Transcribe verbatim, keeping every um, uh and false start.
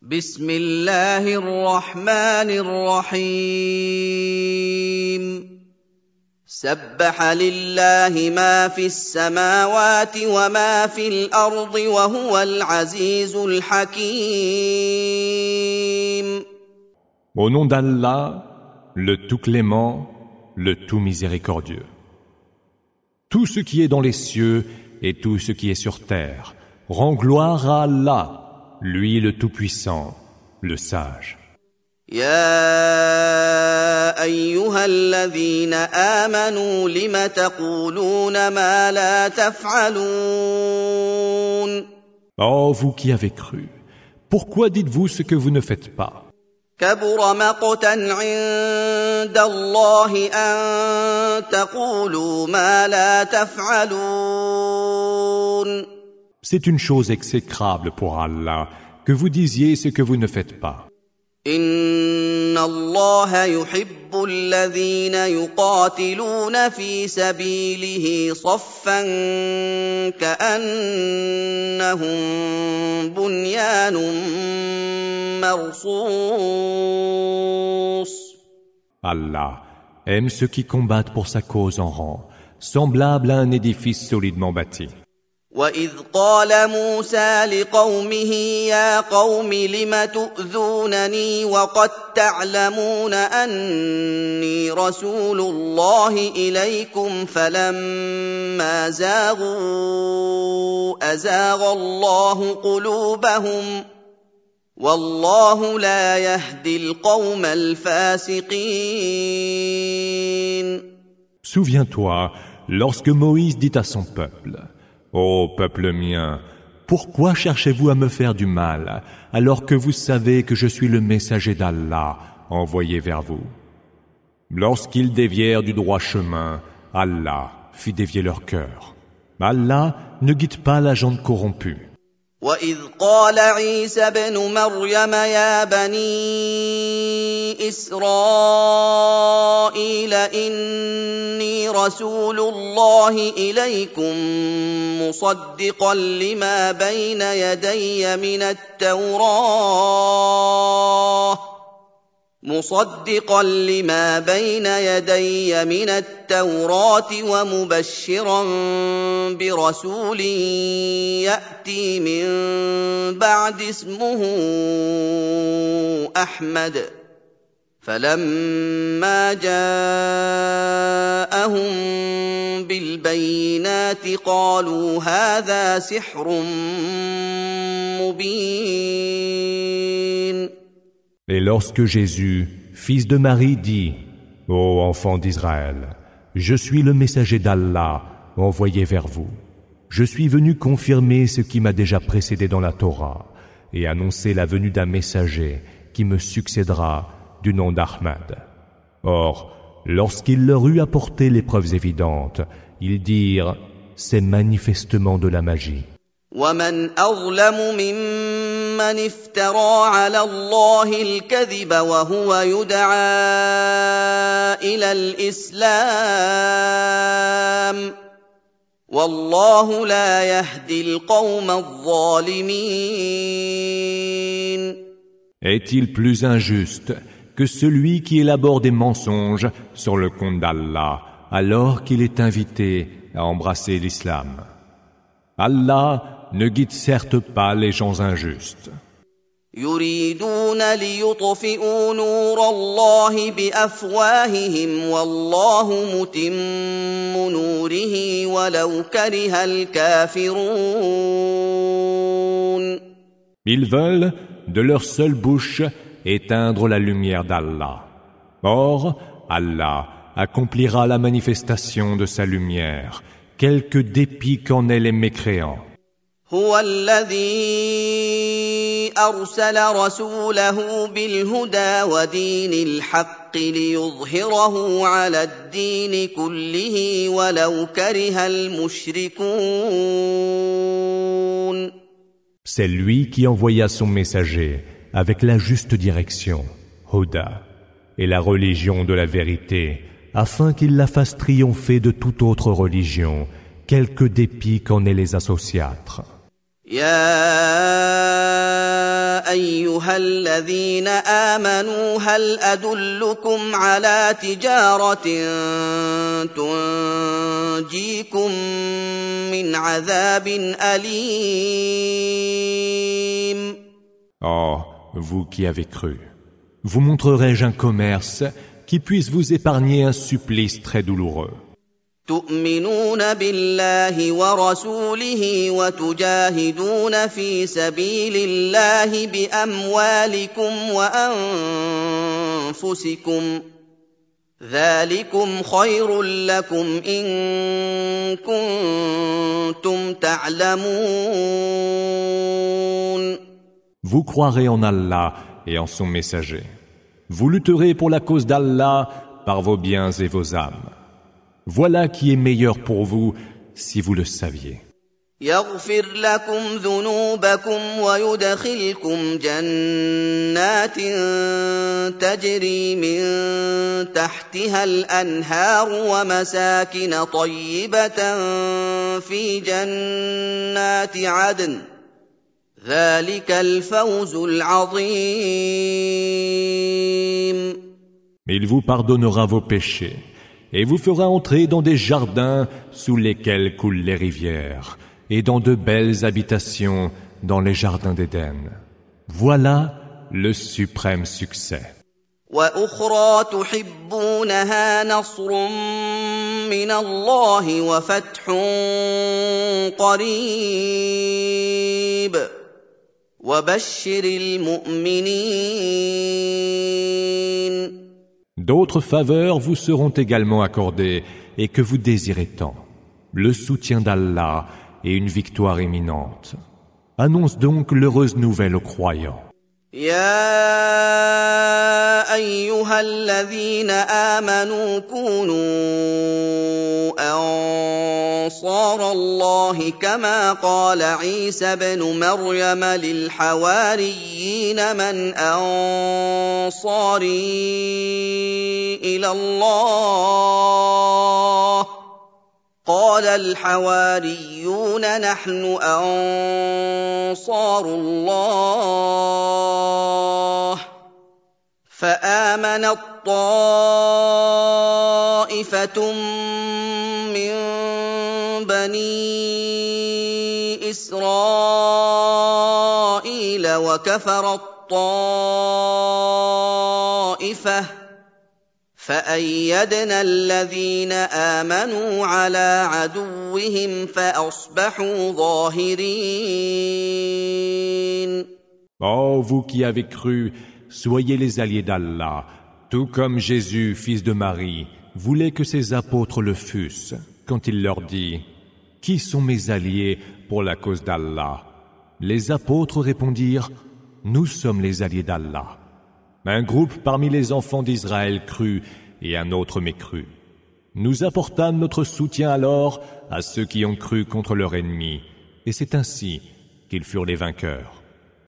بسم الله الرحمن الرحيم سبح لله ما في السماوات وما في الأرض وهو العزيز الحكيم. Au nom d'Allah, le tout clément, le tout miséricordieux. Tout ce qui est dans les cieux et tout ce qui est sur terre rend gloire à Allah, lui le tout-puissant, le sage. يا أيها الذين آمنوا لم تقولون ما لا تفعلون. Oh, vous qui avez cru, pourquoi dites-vous ce que vous ne faites pas? كبر مقتا عند الله أن تقولوا ما لا تفعلون. C'est une chose exécrable pour Allah que vous disiez ce que vous ne faites pas. إن الله يحب الذين يقاتلون في سبيله صفا كأنهم بنيان مرصوص. Allah aime ceux qui combattent pour sa cause en rang, semblable à un édifice solidement bâti. وَإِذْ قَالَ مُوسَى لِقَوْمِهِ يَا قَوْمِ لِمَ تُؤْذُونَنِي وَقَدْ تَعْلَمُونَ أَنِّي رَسُولُ اللَّهِ إِلَيْكُمْ فَلَمَّا زَاغُوا أَزَاغَ اللَّهُ قُلُوبَهُمْ وَاللَّهُ لَا يَهْدِي الْقَوْمَ الْفَاسِقِينَ. Souviens-toi, lorsque Moïse dit à son peuple: Ô peuple mien, pourquoi cherchez-vous à me faire du mal, alors que vous savez que je suis le messager d'Allah, envoyé vers vous? Lorsqu'ils dévièrent du droit chemin, Allah fit dévier leur cœur. Allah ne guide pas la gente corrompue. وَإِذْ قَالَ عِيسَى ابْنُ مَرْيَمَ يَا بَنِي إِسْرَائِيلَ إِنِّي رَسُولُ اللَّهِ إِلَيْكُمْ مُصَدِّقًا لِمَا بَيْنَ يَدَيَّ مِنَ التَّوْرَاةِ مُصَدِّقًا لِمَا بَيْنَ يَدَيَّ مِنَ التَّوْرَاةِ وَمُبَشِّرًا بِرَسُولٍ يَأْتِي مِن بَعْدِ اسْمُهُ أَحْمَدُ فَلَمَّا جَاءَهُم بِالْبَيِّنَاتِ قَالُوا هَٰذَا سِحْرٌ مُّبِينٌ. Et lorsque Jésus, fils de Marie, dit: Ô enfants d'Israël, je suis le messager d'Allah, envoyé vers vous. Je suis venu confirmer ce qui m'a déjà précédé dans la Torah et annoncer la venue d'un messager qui me succédera du nom d'Ahmad. Or, lorsqu'il leur eut apporté les preuves évidentes, ils dirent: c'est manifestement de la magie. وَمَنْ أَظْلَمُ مِمَّنِ افْتَرَىٰ عَلَى اللَّهِ الْكَذِبَ وَهُوَ يُدْعَىٰ إِلَى الْإِسْلَامِ وَاللَّهُ لَا يَهْدِي الْقَوْمَ الظَّالِمِينَ. Est-il plus injuste que celui qui élabore des mensonges sur le compte d'Allah alors qu'il est invité à embrasser l'islam? Allah ne guide certes pas les gens injustes. يريدون ليطفئوا نور الله بأفواههم والله متم نوره ولو كره الكافرون. Ils veulent, de leur seule bouche, éteindre la lumière d'Allah. Or, Allah accomplira la manifestation de sa lumière, quelque dépit qu'en aient les mécréants. هو الذي أرسل رسوله بالهدى ودين الحق ليظهره على الدين كله ولو كره المشركون. C'est lui qui envoya son messager avec la juste direction, Huda, et la religion de la vérité, afin qu'il la fasse triompher de toute autre religion, quelque dépit qu'en aient les associatres. يا ايها الذين امنوا هل ادلكم على تجاره تنجيكم من عذاب اليم. Oh, vous qui avez cru, vous montrerai-je un commerce qui puisse vous épargner un supplice très douloureux. تؤمنون بالله ورسوله وتجاهدون في سبيل الله بأموالكم وأنفسكم ذلكم خير لكم إن كنتم تعلمون. Vous croirez en Allah et en son messager. Vous lutterez pour la cause d'Allah par vos biens et vos âmes. Voilà qui est meilleur pour vous si vous le saviez. يغفر لكم ذنوبكم ويدخلكم جنات تجري من تحتها الأنهار ومساكن طيبة في جنات عدن ذلك الفوز العظيم. Il vous pardonnera vos péchés et vous fera entrer dans des jardins sous lesquels coulent les rivières, et dans de belles habitations dans les jardins d'Éden. Voilà le suprême succès. وأخرى تحبونها نصر من الله وفتح قريب وبشر المؤمنين. D'autres faveurs vous seront également accordées et que vous désirez tant. Le soutien d'Allah et une victoire imminente. Annonce donc l'heureuse nouvelle aux croyants. يا أيها الذين آمنوا كونوا أنصار الله كما قال عيسى ابن مريم للحواريين من أنصاري إلى الله قال الحواريون نحن أنصار الله فآمنت طائفة من بني إسرائيل وكفرت طائفة فأيدنا الذين آمنوا على عدوهم فأصبحوا ظاهرين. Oh, vous qui avez cru, soyez les alliés d'Allah, tout comme Jésus, fils de Marie, voulait que ses apôtres le fussent, quand il leur dit « Qui sont mes alliés pour la cause d'Allah ?» Les apôtres répondirent « Nous sommes les alliés d'Allah. » Un groupe parmi les enfants d'Israël crut et un autre mécrut. Nous apportâmes notre soutien alors à ceux qui ont cru contre leur ennemi, et c'est ainsi qu'ils furent les vainqueurs.